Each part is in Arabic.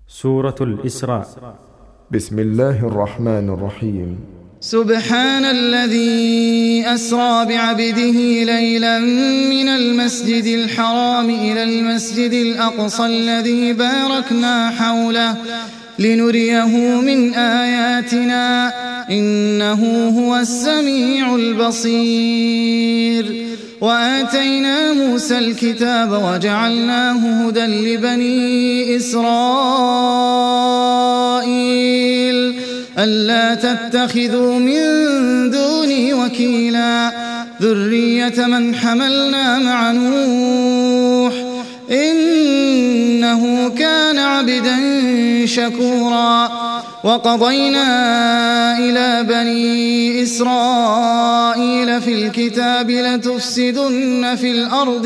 سورة الإسراء. بسم الله الرحمن الرحيم. سبحان الذي أسرى بعبده ليلا من المسجد الحرام إلى المسجد الأقصى الذي باركنا حوله لنريه من آياتنا إنه هو السميع البصير. وآتينا موسى الكتاب وجعلناه هدى لبني إسرائيل ألا تتخذوا من دوني وكيلا ذرية من حملنا مع نوح إنه كان عبدا شكورا. وقضينا إلى بني إسرائيل في الكتاب لتفسدن في الأرض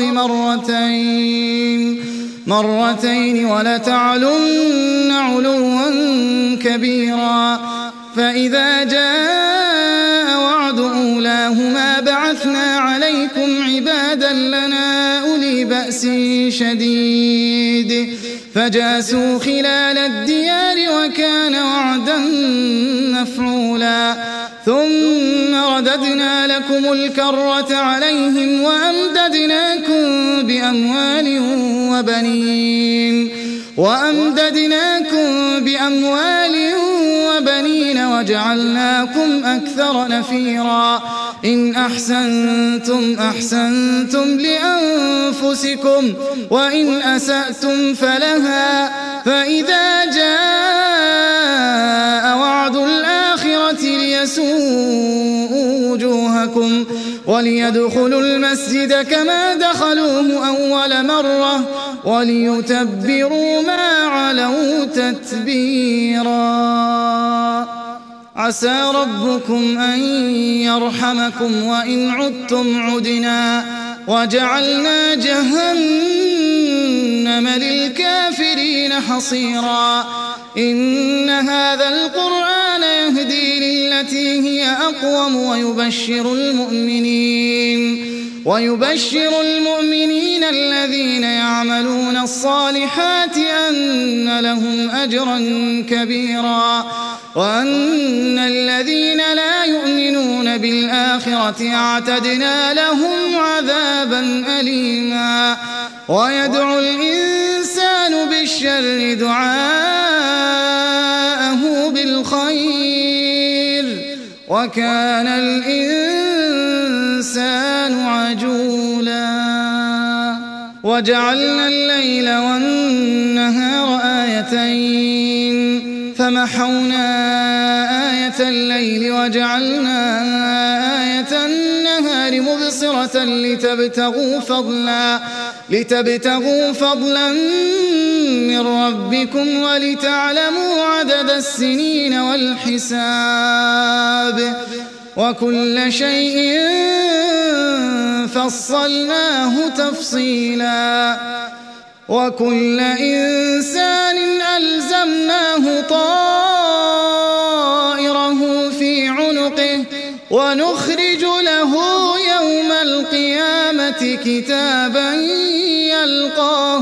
مرتين ولتعلن علوا كبيرا. فإذا جاء وعد أولاهما بعثنا عليكم عبادا لنا أولي بأس شديد فجاسوا خلال الديار وكان وعدا مفعولا. ثم رددنا لكم الكرة عليهم وأمددناكم بأموال وبنين وجعلناكم أكثر نفيرا. إن أحسنتم أحسنتم لأنفسكم وإن أسأتم فلها. فإذا جاء وعد الآخرة ليسوءوا وجوهكم وليدخلوا المسجد كما دخلوه أول مرة وليتبروا ما علوا تتبيرا. عسى ربكم أن يرحمكم وإن عدتم عدنا وجعلنا جهنم للكافرين حصيرا. إن هذا القرآن يهدي للتي هي أقوم ويبشر المؤمنين الذين يعملون الصالحات أن لهم أجرا كبيرا وأن الذين لا يؤمنون بالآخرة اعتدنا لهم عذابا أليما. ويدعو الإنسان بالشر دعاءه بالخير وكان الإنسان عجولا. وجعلنا الليل والنهار آيتين فمحونا آية الليل وجعلنا آية النهار مبصرة لتبتغوا فضلا من ربكم ولتعلموا عدد السنين والحساب وكل شيء فصلناه تفصيلا. وكل إنسان ألزمناه طائره في عنقه ونخرج له يوم القيامة كتابا يلقاه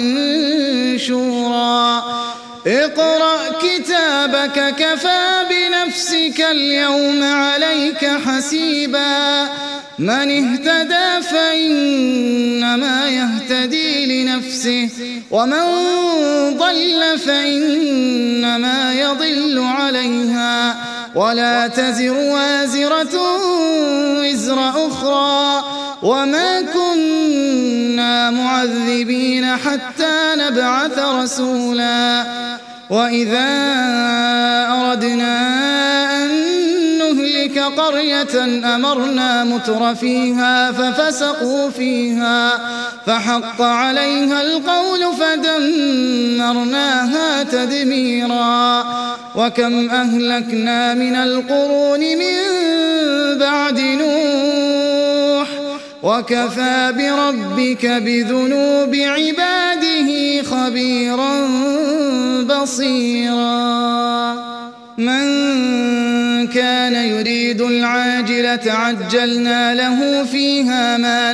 منشورا. اقرأ كتابك كفى بنفسك اليوم عليك حسيبا. من اهتدى فإنما يهتدي لنفسه ومن ضل فإنما يضل عليها ولا تزر وازرة وزر أخرى وما كنا معذبين حتى نبعث رسولا. وإذا أردنا أن نهلك قرية أمرنا متر فيها ففسقوا فيها فحق عليها القول فدمرناها تدميرا. وكم أهلكنا من القرون من بعد نوح وكفى بربك بذنوب عباده خبيرا بصيرا. من كان يريد العاجلة عجلنا له فيها ما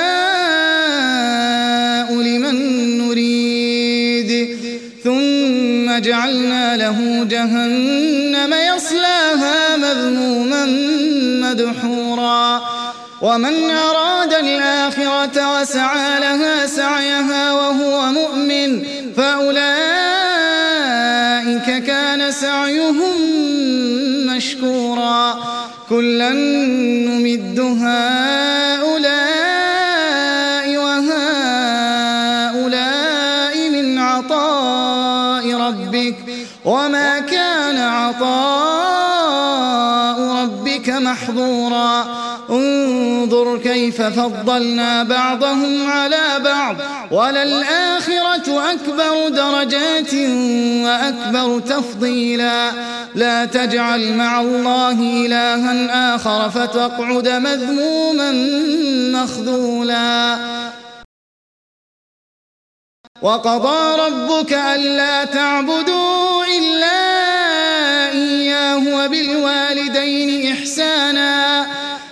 نشاء لمن نريد ثم ثم جعلنا له جهنم يصلاها مذموما مدحورا ومن أراد الآخرة وسعى لها سعيها وهو مؤمن فأولئك كان سعيهم مشكورا كلا نمد هؤلاء وهؤلاء من عطاء ربك وما كان عطاء ربك محظورا انظر كيف فضلنا بعضهم على بعض وللآخرة أكبر درجات وأكبر تفضيلا لا تجعل مع الله إلها آخر فتقعد مذموما مخذولا وقضى ربك ألا تعبدوا إلا إياه وبالوالدين إحسانا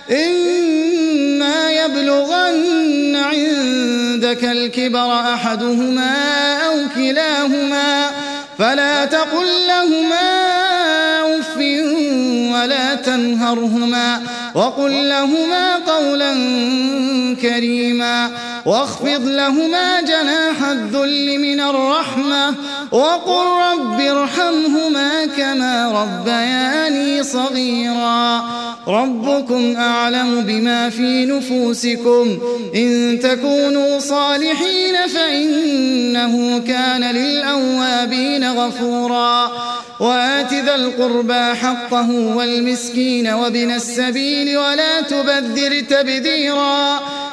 إما يبلغن عندك الكبر أحدهما أو كلاهما فلا تقل لهما أف ولا تنهرهما وقل لهما قولا كريما واخفض لهما جناح الذل من الرحمة وقل رب ارحمهما كما ربياني صغيرا ربكم أعلم بما في نفوسكم إن تكونوا صالحين فإنه كان للأوابين غفورا وآت ذا القربى حقه والمسكين وابن السبيل ولا تبذر تبذيرا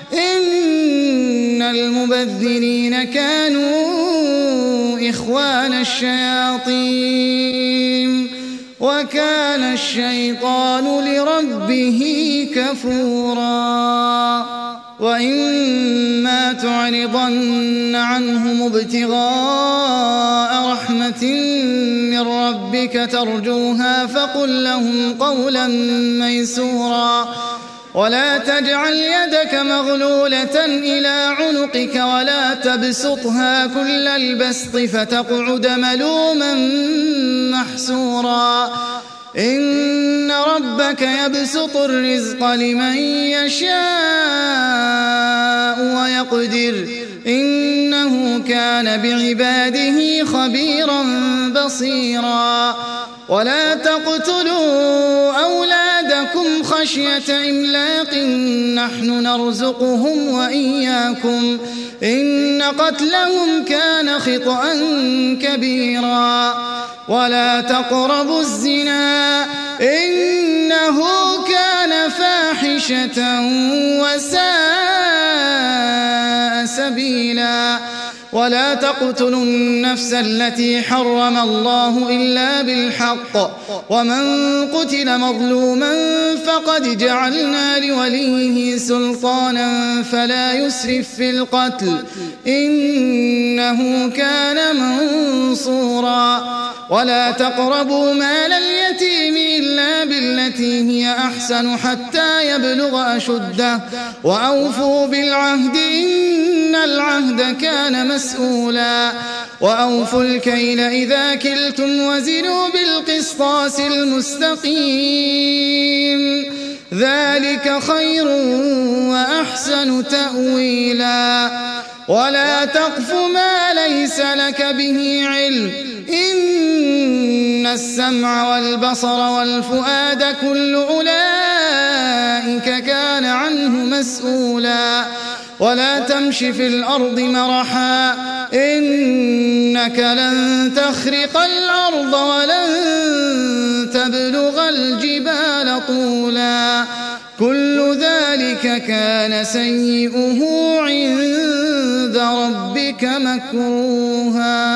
إن المبذرين كانوا إخوان الشياطين وكان الشيطان لربه كفورا وإما تعرضن عنهم ابتغاء رحمة من ربك ترجوها فقل لهم قولا ميسورا ولا تجعل يدك مغلولة إلى عنقك ولا تبسطها كل البسط فتقعد ملوما محسورا إن ربك يبسط الرزق لمن يشاء ويقدر إنه كان بعباده خبيرا بصيرا ولا تقتلوا أولادكم خشية إملاق نحن نرزقهم وإياكم إن قتلهم كان خطأ كبيرا ولا تقربوا الزنا إنه كان فاحشة وساء سبيلا ولا تقتلوا النفس التي حرم الله إلا بالحق ومن قتل مظلوما فقد جعلنا لوليه سلطانا فلا يسرف في القتل إنه كان منصورا ولا تقربوا مال اليتيم إلا بالتي هي أحسن حتى يبلغ أشده وأوفوا بالعهد إن العهد كان مسؤولا وأوفوا الكيل إذا كلتم وزنوا بالقسطاس المستقيم ذلك خير وأحسن تأويلا ولا تقف ما ليس لك به علم إن السمع والبصر والفؤاد كل أولئك كان عنه مسؤولا ولا تمش في الأرض مرحا إنك لن تخرق الأرض ولن تبلغ الجبال طولا كل ذلك كان سيئه عند ربك مكروها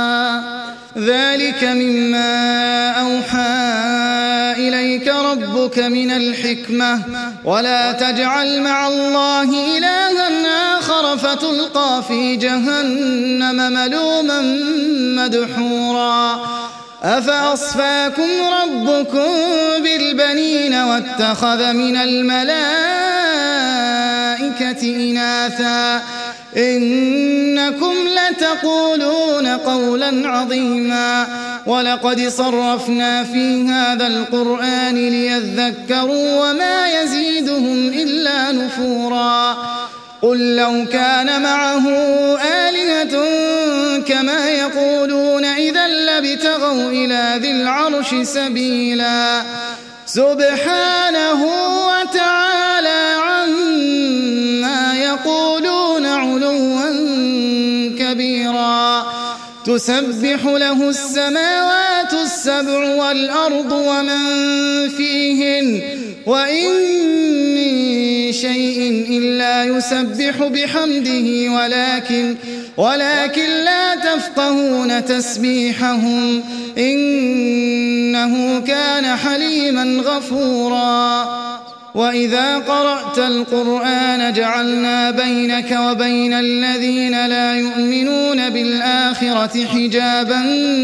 ذلك مما أوحى إليك ربك من الحكمة ولا تجعل مع الله إلها آخر فتلقى في جهنم ملوما مدحورا أفأصفاكم ربكم بالبنين واتخذ من الملائكة إناثا إنكم لتقولون قولا عظيما ولقد صرفنا في هذا القرآن ليذكروا وما يزيدهم إلا نفورا قل لو كان معه آلهة كما يقولون إذا لابتغوا إلى ذي العرش سبيلا سبحانه وتعالى عما يقولون علوا كبيرا تسبح له السماوات السبع والأرض ومن فيهن وإن من شيء إلا يسبح بحمده ولكن لا تفقهون تسبيحهم إنه كان حليما غفورا وإذا قرأت القرآن جعلنا بينك وبين الذين لا يؤمنون بالآخرة حجابا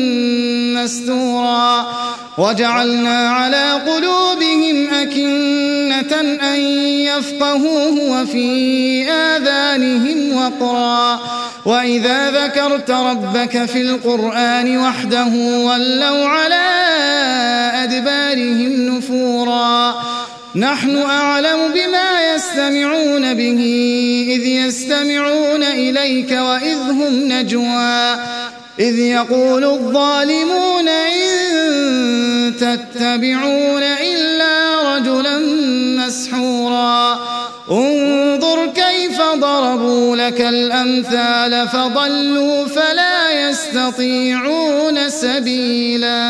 مستورا وجعلنا على قلوبهم أكنة أن يفقهوه وفي آذانهم وقرا وإذا ذكرت ربك في القرآن وحده ولوا على أدبارهم نفورا نحن أعلم بما يستمعون به إذ يستمعون إليك وإذ هم نجوى إذ يقول الظالمون إن تتبعون إلا رجلا مسحورا انظر كيف ضربوا لك الأمثال فضلوا فلا يستطيعون سبيلا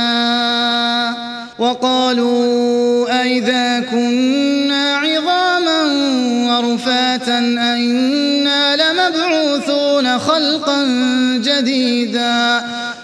وقالوا أئذا كنا عظاما ورفاتا أئنا لمبعوثون خلقا جديدا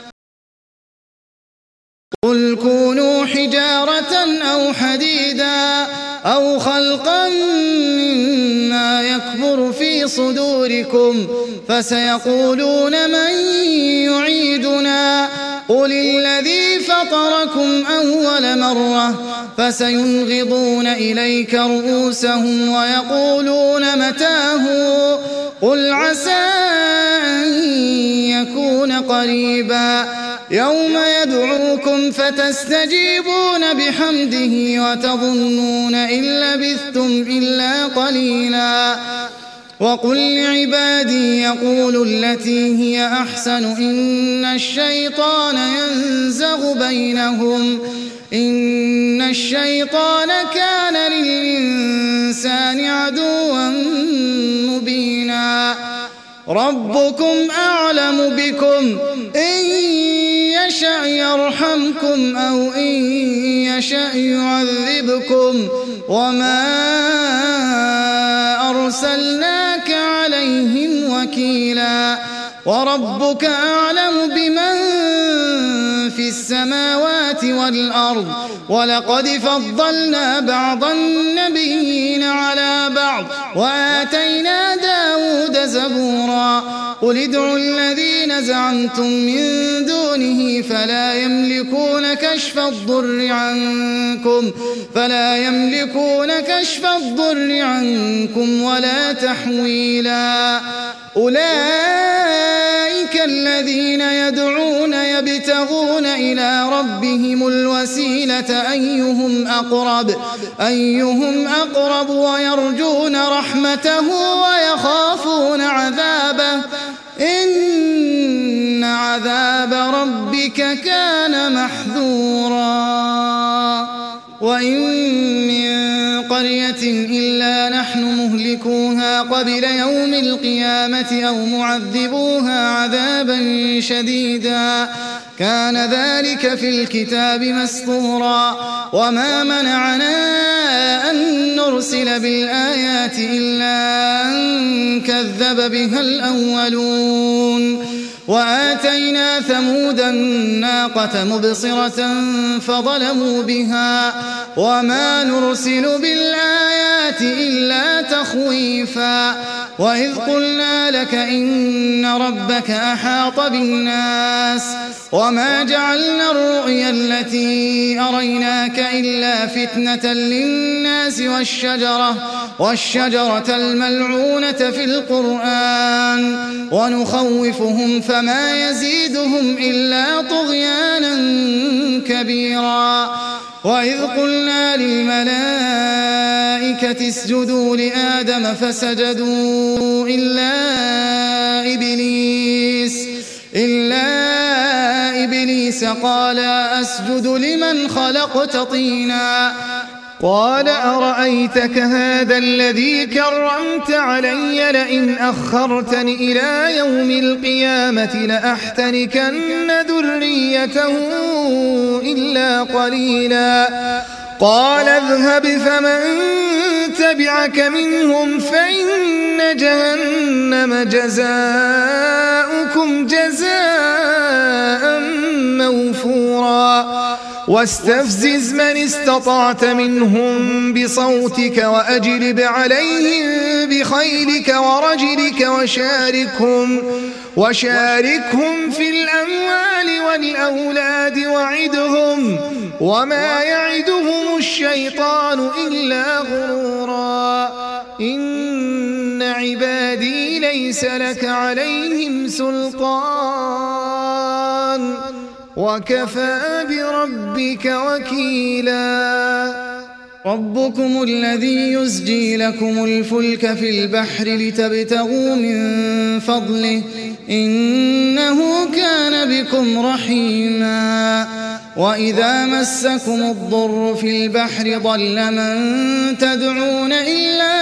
قل كونوا حجارة أو حديدا أو خلقا مما يكبر في صدوركم فسيقولون من يعيدنا قل الذي فطركم أول مرة فسينغضون إليك رؤوسهم ويقولون متاه قل عسى أن يكون قريبا يوم يدعوكم فتستجيبون بحمده وتظنون إن لبثتم إلا قليلا وقل لعبادي يقولوا التي هي أحسن إن الشيطان ينزغ بينهم إن الشيطان كان للإنسان عدوا مبينا ربكم أعلم بكم إن يشأ يرحمكم أو إن يشأ يعذبكم وما أرسلناك عليهم وكيلا وربك أعلم بمن في السماوات والأرض ولقد فضلنا بعض النبيين على بعض وآتينا داود زبورا قل ادعوا الذين زعمتم من دونه فلا يملكون كشف الضر عنكم ولا تحويلا أولئك الذين يدعون يبتغون إلى ربهم الوسيلة أيهم أقرب ويرجون رحمته ويخافون عذابه إن عذاب ربك كان محذورا وإن من قرية إلا نحن مهلكوها قبل يوم القيامة أو معذبوها عذابا شديدا كان ذلك في الكتاب مسطورا وما منعنا أن نرسل بالآيات إلا أن كذب بها الأولون وآتينا ثمود الناقة الناقة مبصرة فظلموا بها وما نرسل بالآيات إلا تخويفا وإذ قلنا لك إن ربك أحاط بالناس وما جعلنا الرؤيا التي أريناك إلا فتنة للناس والشجرة الملعونة في القرآن ونخوفهم فما يزيدهم إلا طغيانا كبيرا وإذ قلنا للملائكة اسجدوا لآدم فسجدوا إلا إبليس قال أسجد لمن خلقت طينا قال أرأيتك هذا الذي كرمت علي لئن أخرتني إلى يوم القيامة لأحتركن ذريته إلا قليلا قال اذهب فمن تبعك منهم فإن جهنم جزاؤكم جزاء موفورا واستفزز من استطعت منهم بصوتك وأجلب عليهم بخيلك ورجلك وشاركهم في الأموال والأولاد وعدهم وما يعدهم الشيطان إلا غرورا إن عبادي ليس لك عليهم سلطان وكفى بربك وكيلا ربكم الذي يزجي لكم الفلك في البحر لتبتغوا من فضله إنه كان بكم رحيما وإذا مسكم الضر في البحر ضل من تدعون إلا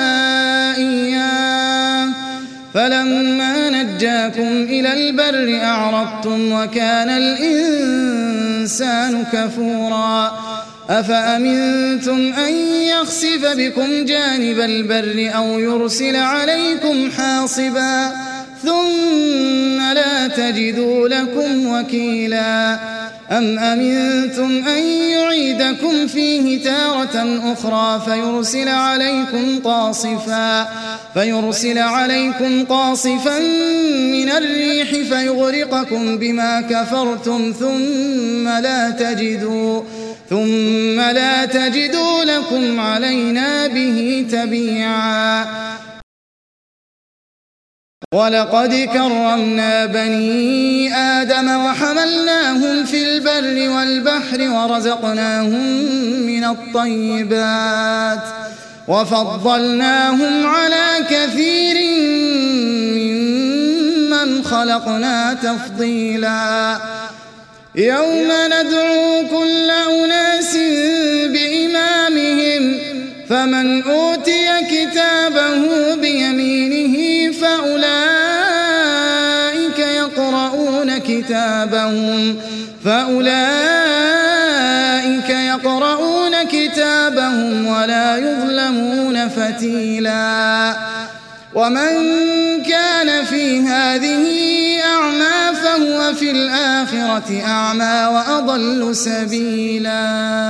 إياه فلما نجاكم إلى البر أعرضتم وكان الإنسان كفورا أفأمنتم أن يخسف بكم جانب البر أو يرسل عليكم حاصبا ثم لا تجدوا لكم وكيلا أم أمنتم أن يعيدكم فيه تارة أخرى فيرسل عليكم قاصفا من الريح فيغرقكم بما كفرتم ثم لا تجدوا لكم علينا به تبيعا ولقد كرمنا بني آدم وحملناهم في البر والبحر ورزقناهم من الطيبات وفضلناهم على كثير ممن خلقنا تفضيلا يوم ندعو كل أناس بإمامهم فمن أوتي كتابه بيمينه فأولئك يقرؤون كتابهم ولا يظلمون فتيلا ومن كان في هذه أعمى فهو في الآخرة أعمى وأضل سبيلا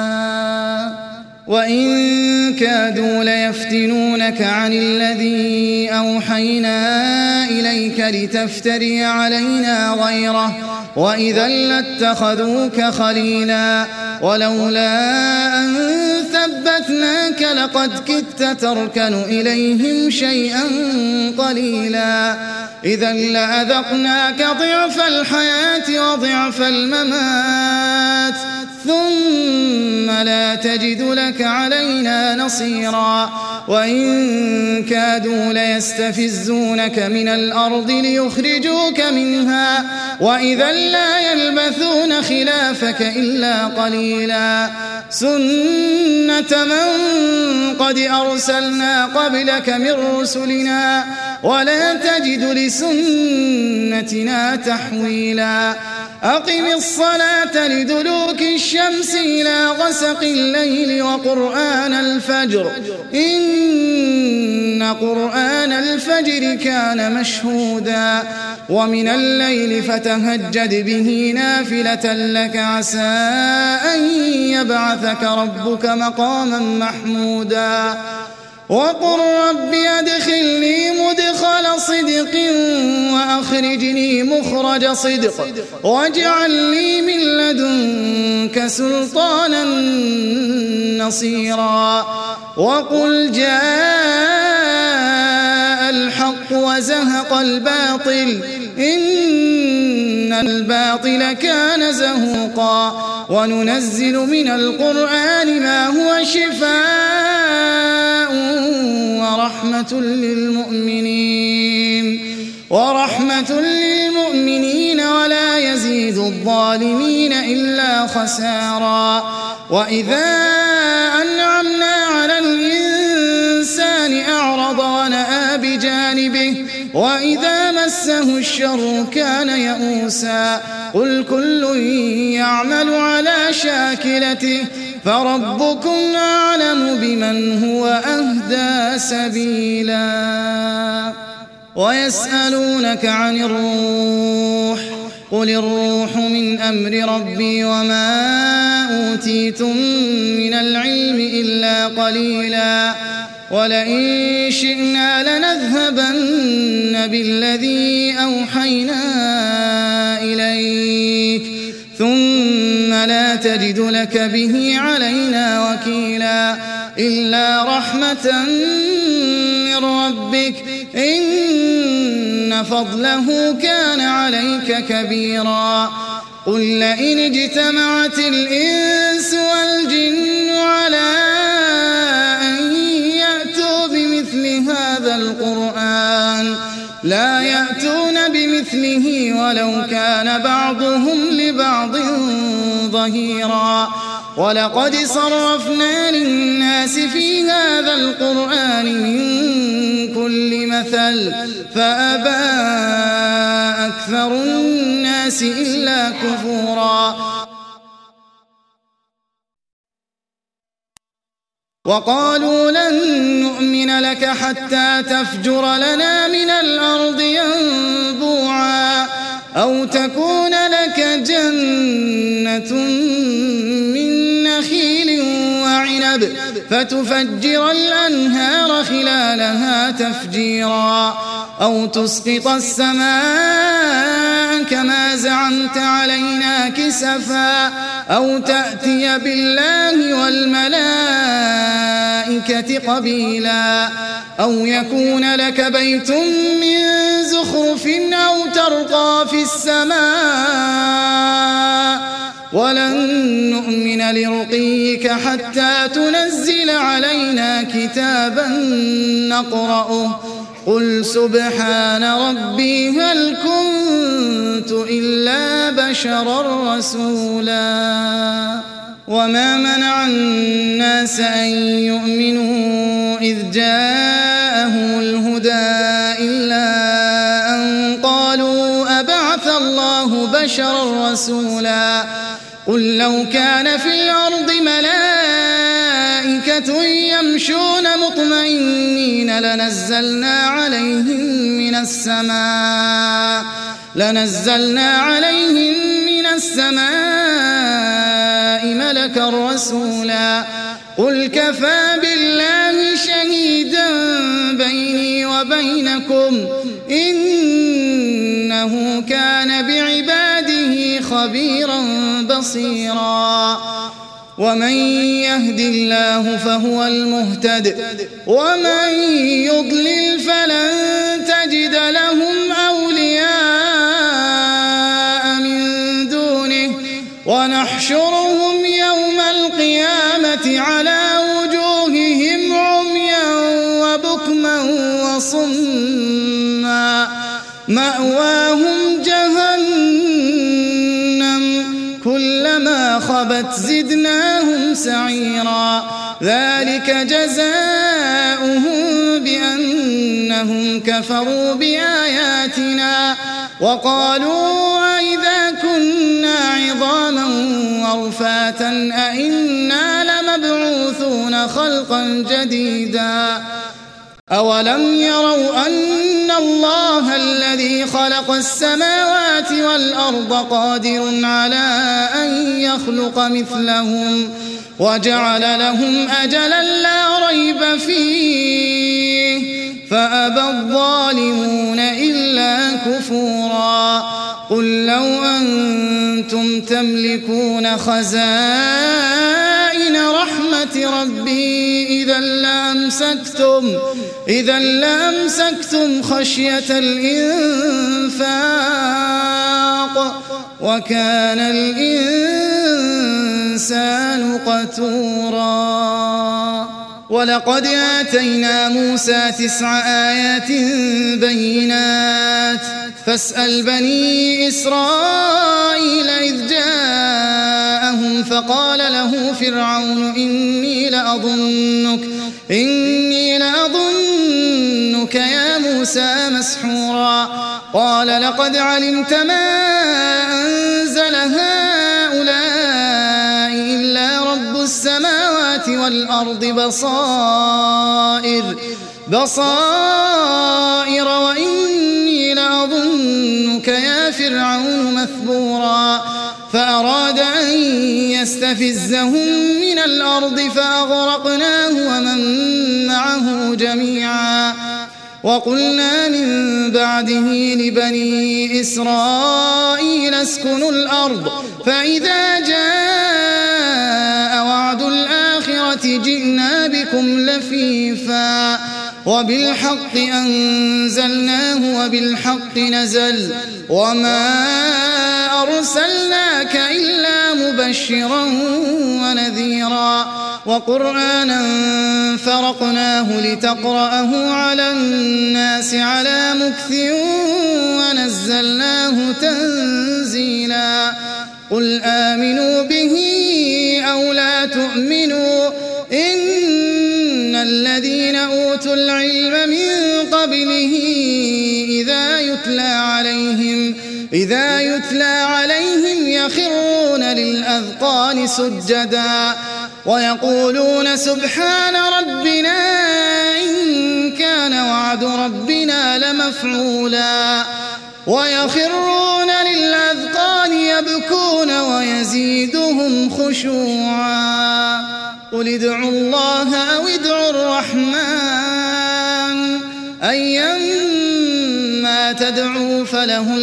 وإن كادوا ليفتنونك عن الذي أوحينا إليك لتفتري علينا غيره وإذا لاتخذوك خليلا ولولا أن ثبتناك لقد كدت تركن إليهم شيئا قليلا إذا لأذقناك ضعف الحياة وضعف الممات ثم لا تجد لك علينا نصيرا وإن كادوا ليستفزونك من الأرض ليخرجوك منها وإذا لا يلبثون خلافك إلا قليلا سنة من قد أرسلنا قبلك من رسلنا ولا تجد لسنتنا تحويلا أقم الصلاة لدلوك الشمس الشمس إلى غسق الليل وقرآن الفجر إن قرآن الفجر كان مشهودا ومن الليل فتهجد به نافلة لك عسى أن يبعثك ربك مقاما محمودا وقل رب أدخلني مدخل صدق وأخرجني مخرج صدق واجعل لي من لدنك سلطانا نصيرا وقل جاء الحق وزهق الباطل إن الباطل كان زهوقا وننزل من القرآن ما هو شفاء ورحمة للمؤمنين ولا يزيد الظالمين إلا خسارا وإذا أنعمنا على الإنسان أعرض ونأى بجانبه وإذا مسه الشر كان يئوسا قل كل يعمل على شاكلته فربكم أعلم بمن هو أهدى سبيلا ويسألونك عن الروح قل الروح من أمر ربي وما أوتيتم من العلم إلا قليلا ولئن شئنا لنذهبن بالذي أوحينا إليك ثم لا تجد لك به علينا وكيلا إلا رحمة من ربك إن فضله كان عليك كبيرا قل لئن اجتمعت الإنس والجن على أن يأتوا بمثل هذا القرآن لا يأتون بمثله ولو كان بعضهم لبعض ظهيرا ولقد صرفنا للناس في هذا القرآن من كل مثل فأبى أكثر الناس إلا كفورا وقالوا لن نؤمن لك حتى تفجر لنا من الأرض ينبوعا أو تكون لك جنة من نخيل وعنب فتفجر الأنهار خلالها تفجيرا أو تسقط السماء كما زعمت علينا كسفا أو تأتي بالله والملائكة قبيلا أو يكون لك بيت من زخرف أو ترقى في السماء ولن نؤمن لرقيك حتى تنزل علينا كتابا نقرأه قل سبحان ربي هل كنت إلا بشرا رسولا وما منع الناس أن يؤمنوا إذ جاءهم الهدى إلا أن قالوا أبعث الله بشرا رسولا قل لو كان في الأرض ملائكة يمشون مطمئنين لنزلنا عليهم من السماء ملكا رسولا قل كفى بالله شهيدا بيني وبينكم إنه كان بعباده خبيرا بصيرا ومن يهد الله فهو المهتد ومن يضلل فلن تجد لهم أولياء من دونه ونحشرهم يوم القيامة على وجوههم عميا وبكما وصما مأواهم جهنم كلما خبت زدناهم سعيرا ذلك جزاؤهم بأنهم كفروا بآياتنا وقالوا أئذا كنا عظاما رفاتا أئنا لمبعوثون خلقا جديدا أولم يروا أن الله الذي خلق السماوات والأرض قادر على أن يخلق مثلهم وجعل لهم أجلا لا ريب فيه فأبى الظالمون إلا كفورا قل لو أنتم تملكون خزائن رحمة ربي إذا لأمسكتم خشية الإنفاق وكان الإنسان قتورا ولقد آتينا موسى 9 آيات بينات فاسأل بني إسرائيل إذ جاءهم فقال له فرعون إني لأظنك يا موسى مسحورا قال لقد علمت ما أنزل هؤلاء إلا رب السماوات والأرض بصائر وإني لأظنك يا فرعون مثبورا فأراد أن يستفزهم من الأرض فأغرقناه ومن معه جميعا وقلنا من بعده لبني إسرائيل اسكنوا الأرض فإذا جاء وعد الآخرة جئنا بكم لفيفا وبالحق أنزلناه وبالحق نزل وما أرسلناك إلا مبشرا ونذيرا وقرآنا فرقناه لتقرأه على الناس على مكث ونزلناه تنزيلا قل آمنوا به أو لا تؤمنوا إن الذين أوتوا العلم من قبله إذا يتلى عليهم يخرون للأذقان سجدا ويقولون سبحان ربنا إن كان وعد ربنا لمفعولا ويخرون للأذقان يبكون ويزيدهم خشوعا قل ادعوا الله أو ادعوا الرحمن أيما تدعوا فله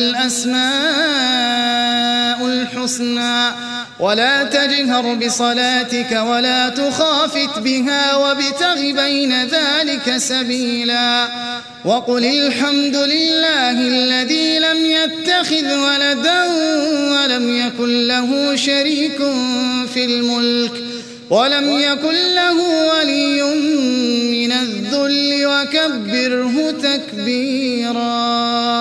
الأسماء الحسنى ولا تجهر بصلاتك ولا تخافت بها وابتغ بين ذلك سبيلا وقل الحمد لله الذي لم يتخذ ولدا ولم يكن له شريك في الملك ولم يكن له ولي من الذل وكبره تكبيرا